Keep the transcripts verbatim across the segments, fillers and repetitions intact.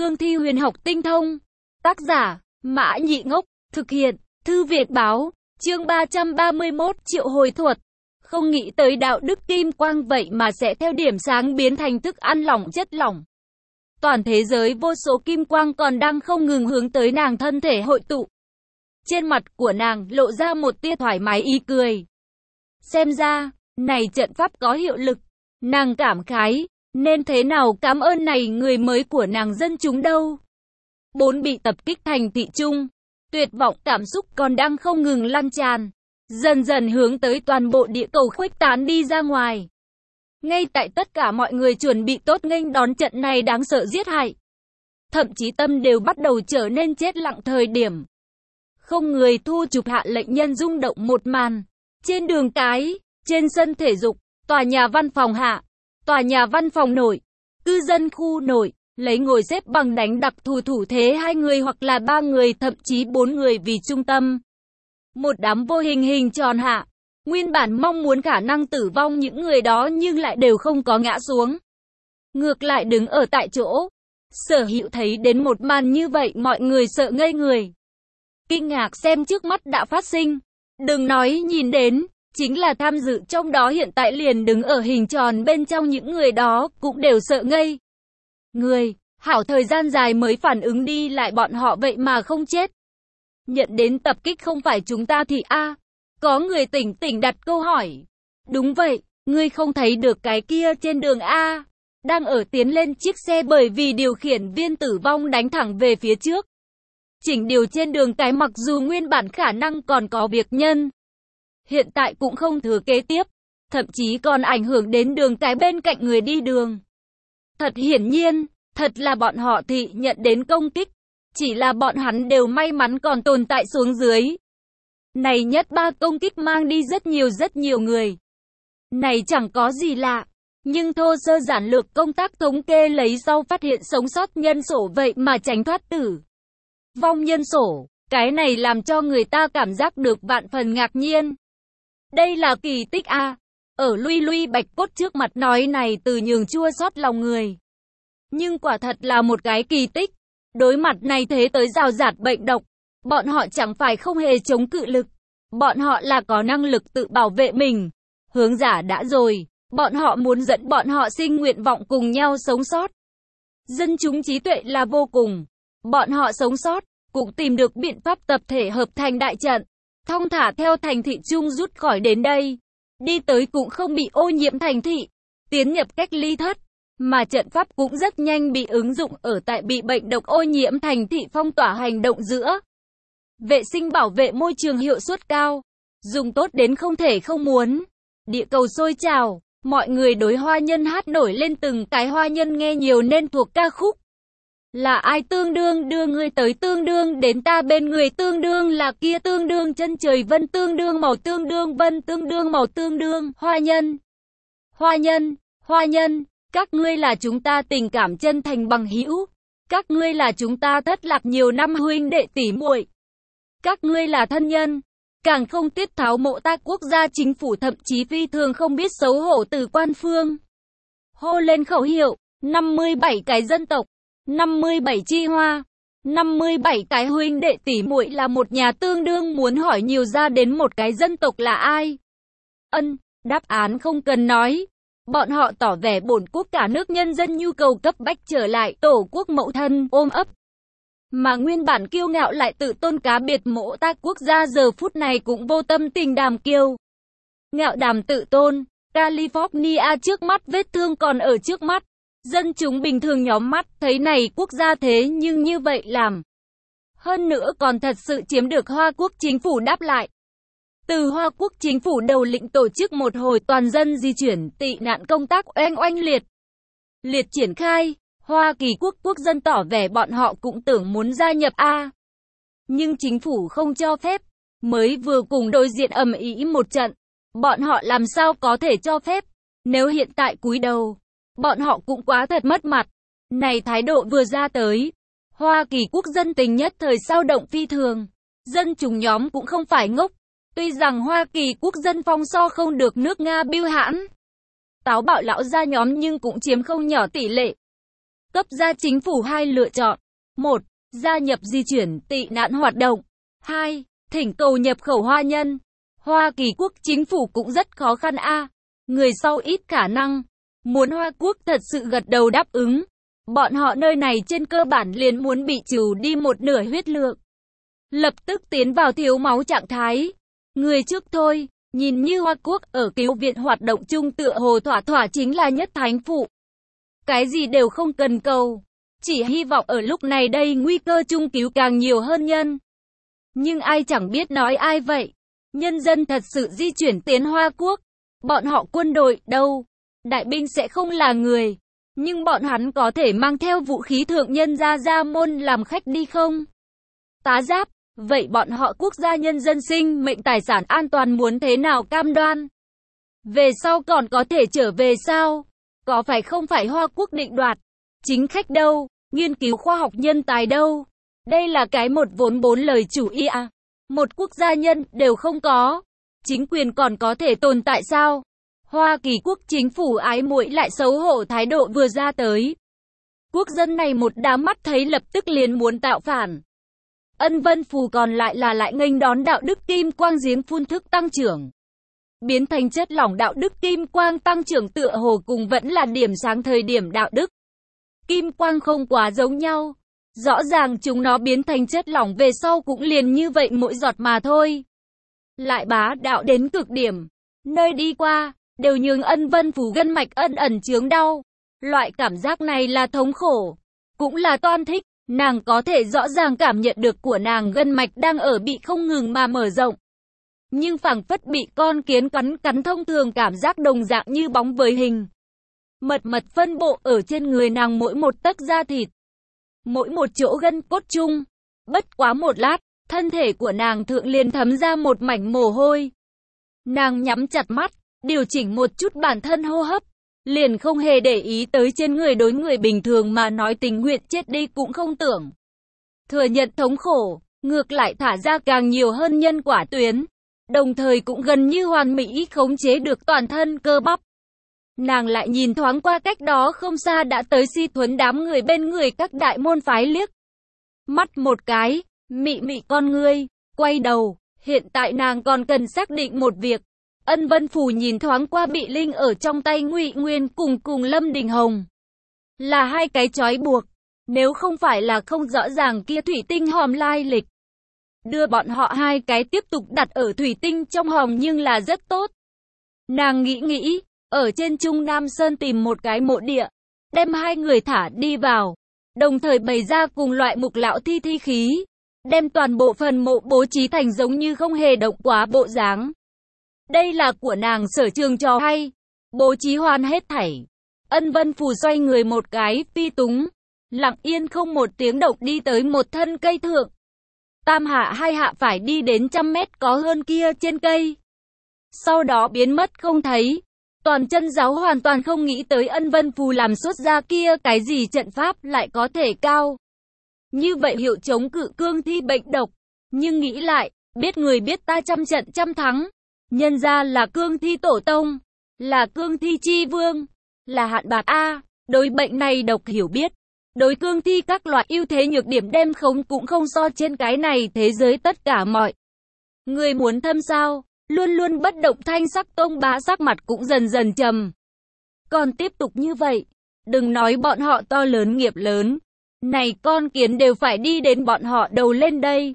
cương thi huyền học tinh thông. Tác giả, Mã Nhị Ngốc, thực hiện, Thư Việt Báo, chương ba trăm ba mươi mốt triệu hồi thuật. Không nghĩ tới đạo đức kim quang vậy mà sẽ theo điểm sáng biến thành thức ăn lỏng chất lỏng. Toàn thế giới vô số kim quang còn đang không ngừng hướng tới nàng thân thể hội tụ. Trên mặt của nàng lộ ra một tia thoải mái ý cười. Xem ra, này trận pháp có hiệu lực. Nàng cảm khái, nên thế nào cảm ơn này người mới của nàng dân chúng đâu. Bốn bị tập kích thành thị trung, tuyệt vọng cảm xúc còn đang không ngừng lan tràn, dần dần hướng tới toàn bộ địa cầu khuếch tán đi ra ngoài. Ngay tại tất cả mọi người chuẩn bị tốt nghênh đón trận này đáng sợ giết hại, thậm chí tâm đều bắt đầu trở nên chết lặng thời điểm. Không người thu chụp hạ lệnh nhân rung động một màn. Trên đường cái, trên sân thể dục, tòa nhà văn phòng hạ, tòa nhà văn phòng nội, cư dân khu nội, lấy ngồi xếp bằng đánh đặc thù thủ thế hai người hoặc là ba người thậm chí bốn người vì trung tâm. Một đám vô hình hình tròn hạ, nguyên bản mong muốn khả năng tử vong những người đó nhưng lại đều không có ngã xuống. Ngược lại đứng ở tại chỗ. Sở Hữu thấy đến một màn như vậy mọi người sợ ngây người. Kinh ngạc xem trước mắt đã phát sinh. Đừng nói nhìn đến, chính là tham dự trong đó hiện tại liền đứng ở hình tròn bên trong những người đó cũng đều sợ ngây. Người, hảo thời gian dài mới phản ứng đi lại bọn họ vậy mà không chết. Nhận đến tập kích không phải chúng ta thì a à. Có người tỉnh tỉnh đặt câu hỏi. Đúng vậy, ngươi không thấy được cái kia trên đường A. Đang ở tiến lên chiếc xe bởi vì điều khiển viên tử vong đánh thẳng về phía trước. Chỉnh điều trên đường cái mặc dù nguyên bản khả năng còn có việc nhân. Hiện tại cũng không thừa kế tiếp. Thậm chí còn ảnh hưởng đến đường cái bên cạnh người đi đường. Thật hiển nhiên, thật là bọn họ thị nhận đến công kích. Chỉ là bọn hắn đều may mắn còn tồn tại xuống dưới. Này nhất ba công kích mang đi rất nhiều rất nhiều người. Này chẳng có gì lạ. Nhưng thô sơ giản lược công tác thống kê lấy sau phát hiện sống sót nhân sổ vậy mà tránh thoát tử vong nhân sổ. Cái này làm cho người ta cảm giác được vạn phần ngạc nhiên. Đây là kỳ tích a à. Ở Lui Lui Bạch Cốt trước mặt nói này từ nhường chua xót lòng người. Nhưng quả thật là một cái kỳ tích. Đối mặt này thế tới rào rạt bệnh độc. Bọn họ chẳng phải không hề chống cự lực. Bọn họ là có năng lực tự bảo vệ mình. Hướng giả đã rồi. Bọn họ muốn dẫn bọn họ sinh nguyện vọng cùng nhau sống sót. Dân chúng trí tuệ là vô cùng. Bọn họ sống sót, cũng tìm được biện pháp tập thể hợp thành đại trận. Thong thả theo thành thị chung rút khỏi đến đây. Đi tới cũng không bị ô nhiễm thành thị. Tiến nhập cách ly thất. Mà trận pháp cũng rất nhanh bị ứng dụng ở tại bị bệnh độc ô nhiễm thành thị phong tỏa hành động giữa. Vệ sinh bảo vệ môi trường hiệu suất cao. Dùng tốt đến không thể không muốn. Địa cầu sôi trào. Mọi người đối hoa nhân hát nổi lên từng cái hoa nhân nghe nhiều nên thuộc ca khúc. Là ai tương đương đưa ngươi tới tương đương đến ta bên người tương đương là kia tương đương chân trời vân tương đương màu tương đương vân tương đương màu tương đương hoa nhân. Hoa nhân, hoa nhân, các ngươi là chúng ta tình cảm chân thành bằng hữu. Các ngươi là chúng ta thất lạc nhiều năm huynh đệ tỷ muội. Các ngươi là thân nhân. Càng không tiết tháo mộ ta quốc gia chính phủ thậm chí phi thường không biết xấu hổ từ quan phương. Hô lên khẩu hiệu, năm mươi bảy cái dân tộc, năm mươi bảy chi hoa, năm mươi bảy cái huynh đệ tỷ muội là một nhà tương đương muốn hỏi nhiều ra đến một cái dân tộc là ai. Ân, đáp án không cần nói. Bọn họ tỏ vẻ bổn quốc cả nước nhân dân nhu cầu cấp bách trở lại tổ quốc mẫu thân ôm ấp. Mà nguyên bản kiêu ngạo lại tự tôn cá biệt mộ ta quốc gia giờ phút này cũng vô tâm tình đàm kiêu. Ngạo đàm tự tôn, California trước mắt vết thương còn ở trước mắt. Dân chúng bình thường nhóm mắt thấy này quốc gia thế nhưng như vậy làm. Hơn nữa còn thật sự chiếm được Hoa Quốc chính phủ đáp lại. Từ Hoa Quốc chính phủ đầu lĩnh tổ chức một hồi toàn dân di chuyển tị nạn công tác oanh oanh liệt. Liệt triển khai. Hoa Kỳ quốc quốc dân tỏ vẻ bọn họ cũng tưởng muốn gia nhập A. Nhưng chính phủ không cho phép. Mới vừa cùng đối diện ầm ĩ một trận. Bọn họ làm sao có thể cho phép. Nếu hiện tại cúi đầu. Bọn họ cũng quá thật mất mặt. Này thái độ vừa ra tới. Hoa Kỳ quốc dân tình nhất thời sao động phi thường. Dân chúng nhóm cũng không phải ngốc. Tuy rằng Hoa Kỳ quốc dân phong so không được nước Nga bưu hãn. Táo bạo lão gia nhóm nhưng cũng chiếm không nhỏ tỷ lệ. cấp ra chính phủ hai lựa chọn. một. Gia nhập di chuyển tị nạn hoạt động. hai. Thỉnh cầu nhập khẩu hoa nhân. Hoa Kỳ quốc chính phủ cũng rất khó khăn a. Người sau ít khả năng. Muốn Hoa Quốc thật sự gật đầu đáp ứng. Bọn họ nơi này trên cơ bản liền muốn bị trừ đi một nửa huyết lượng. Lập tức tiến vào thiếu máu trạng thái. Người trước thôi, nhìn như Hoa Quốc ở cứu viện hoạt động chung tựa hồ thỏa thỏa chính là nhất thánh phụ. Cái gì đều không cần cầu. Chỉ hy vọng ở lúc này đây nguy cơ chung cứu càng nhiều hơn nhân. Nhưng ai chẳng biết nói ai vậy. Nhân dân thật sự di chuyển tiến Hoa Quốc. Bọn họ quân đội đâu. Đại binh sẽ không là người. Nhưng bọn hắn có thể mang theo vũ khí thượng nhân ra Gia Môn làm khách đi không? Tá giáp. Vậy bọn họ quốc gia nhân dân sinh mệnh tài sản an toàn muốn thế nào cam đoan? Về sau còn có thể trở về sao? Có phải không phải Hoa Quốc định đoạt? Chính khách đâu? Nghiên cứu khoa học nhân tài đâu? Đây là cái một vốn bốn lời chủ ý à? Một quốc gia nhân đều không có. Chính quyền còn có thể tồn tại sao? Hoa Kỳ quốc chính phủ ái muội lại xấu hổ thái độ vừa ra tới. Quốc dân này một đám mắt thấy lập tức liền muốn tạo phản. Ân Vân Phù còn lại là lại nghênh đón đạo đức kim quang giếng phun thức tăng trưởng. Biến thành chất lỏng đạo đức kim quang tăng trưởng tựa hồ cùng vẫn là điểm sáng thời điểm đạo đức. Kim quang không quá giống nhau. Rõ ràng chúng nó biến thành chất lỏng về sau cũng liền như vậy mỗi giọt mà thôi. Lại bá đạo đến cực điểm. Nơi đi qua, đều nhường Ân Vân Phù gân mạch ân ẩn chướng đau. Loại cảm giác này là thống khổ. Cũng là toan thích. Nàng có thể rõ ràng cảm nhận được của nàng gân mạch đang ở bị không ngừng mà mở rộng. Nhưng phảng phất bị con kiến cắn cắn thông thường cảm giác đồng dạng như bóng với hình. Mật mật phân bộ ở trên người nàng mỗi một tấc da thịt. Mỗi một chỗ gân cốt chung. Bất quá một lát, thân thể của nàng thượng liền thấm ra một mảnh mồ hôi. Nàng nhắm chặt mắt, điều chỉnh một chút bản thân hô hấp. Liền không hề để ý tới trên người đối người bình thường mà nói tình nguyện chết đi cũng không tưởng. Thừa nhận thống khổ, ngược lại thả ra càng nhiều hơn nhân quả tuyến. Đồng thời cũng gần như hoàn mỹ khống chế được toàn thân cơ bắp. Nàng lại nhìn thoáng qua cách đó không xa đã tới Si Thuấn đám người bên người các đại môn phái liếc. Mắt một cái, mị mị con ngươi, quay đầu, hiện tại nàng còn cần xác định một việc. Ân Vân Phù nhìn thoáng qua bị linh ở trong tay Ngụy Nguyên cùng cùng Lâm Đình Hồng. Là hai cái trói buộc, nếu không phải là không rõ ràng kia thủy tinh hòm lai lịch. Đưa bọn họ hai cái tiếp tục đặt ở thủy tinh trong hòm nhưng là rất tốt. Nàng nghĩ nghĩ, ở trên Trung Nam Sơn tìm một cái mộ địa, đem hai người thả đi vào, đồng thời bày ra cùng loại mục lão thi thi khí, đem toàn bộ phần mộ bố trí thành giống như không hề động quá bộ dáng. Đây là của nàng sở trường trò hay, bố trí hoàn hết thảy. Ân Vân Phù xoay người một cái, phi túng, lặng yên không một tiếng động đi tới một thân cây thượng. Tam hạ hai hạ phải đi đến trăm mét có hơn kia trên cây. Sau đó biến mất không thấy. Toàn chân giáo hoàn toàn không nghĩ tới Ân Vân Phù làm xuất ra kia cái gì trận pháp lại có thể cao. Như vậy hiệu chống cự cương thi bệnh độc. Nhưng nghĩ lại, biết người biết ta trăm trận trăm thắng. Nhân ra là cương thi tổ tông, là cương thi chi vương, là hạn bạc A, đối bệnh này độc hiểu biết. Đối cương thi các loại ưu thế nhược điểm đem không cũng không so trên cái này thế giới tất cả mọi. Người muốn thâm sao, luôn luôn bất động thanh sắc Tông Bá sắc mặt cũng dần dần trầm. Còn tiếp tục như vậy, đừng nói bọn họ to lớn nghiệp lớn. Này con kiến đều phải đi đến bọn họ đầu lên đây.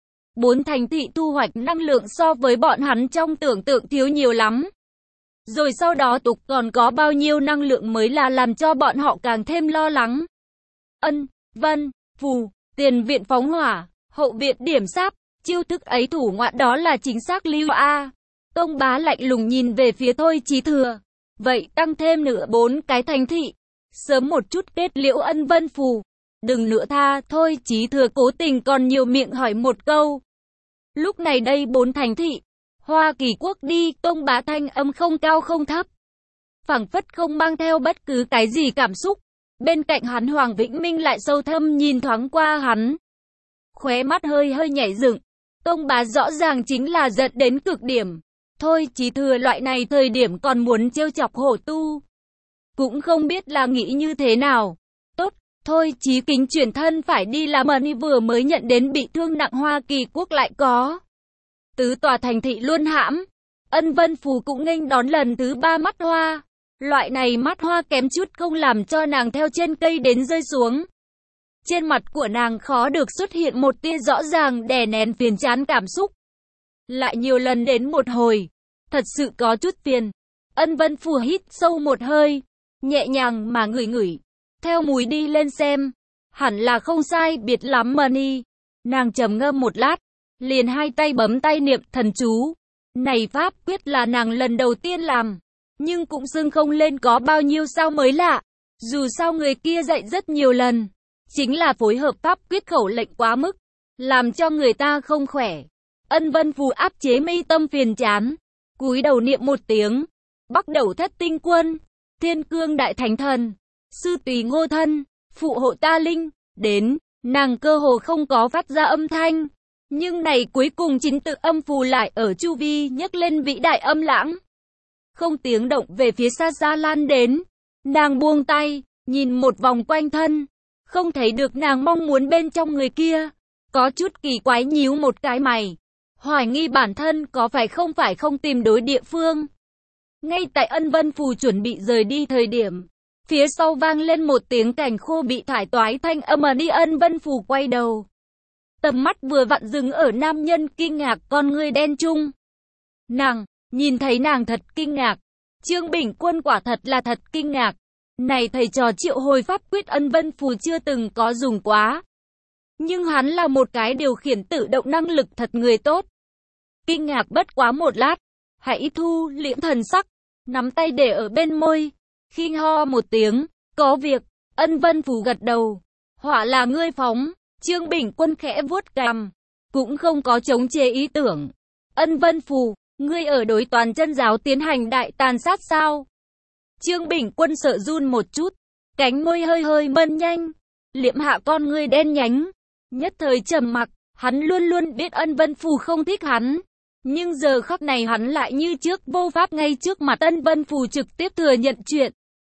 Bốn thành thị thu hoạch năng lượng so với bọn hắn trong tưởng tượng thiếu nhiều lắm. Rồi sau đó tục còn có bao nhiêu năng lượng mới là làm cho bọn họ càng thêm lo lắng. Ân, Vân, Phù, tiền viện phóng hỏa, hậu viện điểm sáp, chiêu thức ấy thủ ngoạn đó là chính xác lưu A. Tông Bá lạnh lùng nhìn về phía Thôi Chí Thừa. Vậy tăng thêm nữa bốn cái thành thị. Sớm một chút kết liễu Ân Vân Phù. Đừng nữa tha, Thôi Chí Thừa cố tình còn nhiều miệng hỏi một câu. Lúc này đây bốn thành thị. Hoa Kỳ quốc đi, Tông Bá thanh âm không cao không thấp. Phảng phất không mang theo bất cứ cái gì cảm xúc. Bên cạnh hắn Hoàng Vĩnh Minh lại sâu thâm nhìn thoáng qua hắn. Khóe mắt hơi hơi nhảy dựng. Tông Bá rõ ràng chính là giận đến cực điểm. Thôi Chí Thừa loại này thời điểm còn muốn trêu chọc hổ tu. Cũng không biết là nghĩ như thế nào. Tốt, Thôi Chí Kính chuyển thân phải đi làm Mani vừa mới nhận đến bị thương nặng Hoa Kỳ quốc lại có. Tứ tòa thành thị luôn hãm. Ân Vân Phù cũng nghênh đón lần thứ ba mắt hoa. Loại này mắt hoa kém chút không làm cho nàng theo trên cây đến rơi xuống. Trên mặt của nàng khó được xuất hiện một tia rõ ràng đè nén phiền chán cảm xúc. Lại nhiều lần đến một hồi. Thật sự có chút phiền. Ân Vân Phù hít sâu một hơi. Nhẹ nhàng mà ngửi ngửi. Theo mùi đi lên xem. Hẳn là không sai biệt lắm Mani. Nàng trầm ngâm một lát. Liền hai tay bấm tay niệm thần chú. Này pháp quyết là nàng lần đầu tiên làm. Nhưng cũng xưng không lên có bao nhiêu sao mới lạ. Dù sao người kia dạy rất nhiều lần. Chính là phối hợp pháp quyết khẩu lệnh quá mức. Làm cho người ta không khỏe. Ân Vân Phù áp chế mi tâm phiền chán. Cúi đầu niệm một tiếng. Bắt đầu thất tinh quân. Thiên cương đại thánh thần. Sư tùy ngô thân. Phụ hộ ta linh. Đến. Nàng cơ hồ không có phát ra âm thanh. Nhưng này cuối cùng chính tự âm phù lại ở chu vi nhấc lên vĩ đại âm lãng. Không tiếng động về phía xa xa lan đến. Nàng buông tay. Nhìn một vòng quanh thân. Không thấy được nàng mong muốn bên trong người kia. Có chút kỳ quái nhíu một cái mày. Hoài nghi bản thân có phải không phải không tìm đối địa phương. Ngay tại Ân Vân Phù chuẩn bị rời đi thời điểm. Phía sau vang lên một tiếng cành khô bị thải toái thanh âm đi. Ân Vân Phù quay đầu. Tầm mắt vừa vặn dừng ở nam nhân kinh ngạc con ngươi đen trung. Nàng, nhìn thấy nàng thật kinh ngạc. Trương Bình Quân quả thật là thật kinh ngạc. Này thầy trò triệu hồi pháp quyết Ân Vân Phù chưa từng có dùng quá. Nhưng hắn là một cái điều khiển tự động năng lực thật người tốt. Kinh ngạc bất quá một lát. Hãy thu liễm thần sắc. Nắm tay để ở bên môi. Khi ho một tiếng. Có việc. Ân Vân Phù gật đầu. Họa là ngươi phóng. Trương Bình Quân khẽ vuốt cằm. Cũng không có chống chế ý tưởng. Ân Vân Phù. Ngươi ở đối toàn chân giáo tiến hành đại tàn sát sao? Trương Bình Quân sợ run một chút. Cánh môi hơi hơi mân nhanh. Liệm hạ con ngươi đen nhánh. Nhất thời trầm mặc. Hắn luôn luôn biết Ân Vân Phù không thích hắn. Nhưng giờ khắc này hắn lại như trước vô pháp ngay trước mặt Ân Vân Phù trực tiếp thừa nhận chuyện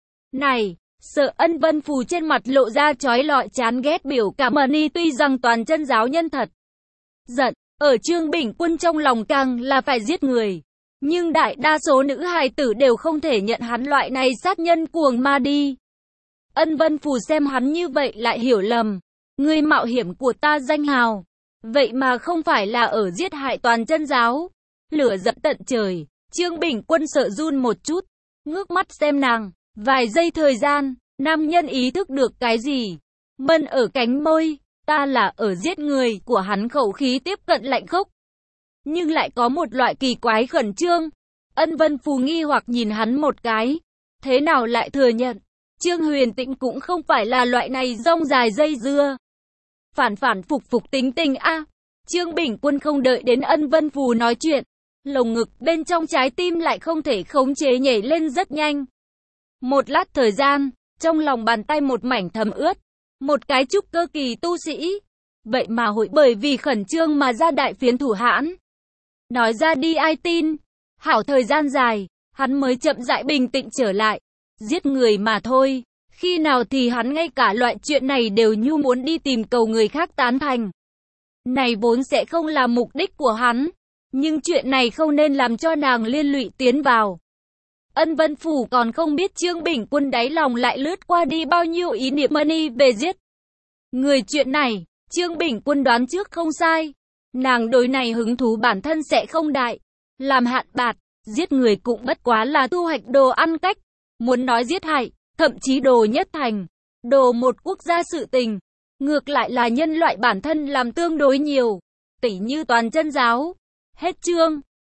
này. Sợ Ân Vân Phù trên mặt lộ ra chói lọi chán ghét biểu cảm. Mani tuy rằng toàn chân giáo nhân thật giận. Ở Trương Bình Quân trong lòng càng là phải giết người. Nhưng đại đa số nữ hài tử đều không thể nhận hắn loại này sát nhân cuồng ma đi. Ân Vân Phù xem hắn như vậy lại hiểu lầm. Người mạo hiểm của ta danh hào. Vậy mà không phải là ở giết hại toàn chân giáo. Lửa giận tận trời. Trương Bình Quân sợ run một chút. Ngước mắt xem nàng. Vài giây thời gian. Nam nhân ý thức được cái gì. Mân ở cánh môi. Ta là ở giết người của hắn khẩu khí tiếp cận lạnh khốc. Nhưng lại có một loại kỳ quái khẩn trương. Ân Vân Phù nghi hoặc nhìn hắn một cái. Thế nào lại thừa nhận. Trương Huyền Tĩnh cũng không phải là loại này rong dài dây dưa. Phản phản phục phục tính tình a. À, Trương Bình Quân không đợi đến Ân Vân Phù nói chuyện. Lồng ngực bên trong trái tim lại không thể khống chế nhảy lên rất nhanh. Một lát thời gian, trong lòng bàn tay một mảnh thấm ướt. Một cái trúc cơ kỳ tu sĩ. Vậy mà hội bởi vì khẩn trương mà ra đại phiến thủ hãn. Nói ra đi ai tin. Hảo thời gian dài, hắn mới chậm rãi bình tĩnh trở lại. Giết người mà thôi. Khi nào thì hắn ngay cả loại chuyện này đều như muốn đi tìm cầu người khác tán thành. Này vốn sẽ không là mục đích của hắn. Nhưng chuyện này không nên làm cho nàng liên lụy tiến vào. Ân Vân Phù còn không biết Trương Bình Quân đáy lòng lại lướt qua đi bao nhiêu ý niệm Mani về giết người. Chuyện này, Trương Bình Quân đoán trước không sai. Nàng đối này hứng thú bản thân sẽ không đại. Làm hạn bạt, giết người cũng bất quá là thu hoạch đồ ăn cách. Muốn nói giết hại, thậm chí đồ nhất thành, đồ một quốc gia sự tình. Ngược lại là nhân loại bản thân làm tương đối nhiều. Tỉ như toàn chân giáo. Hết chương.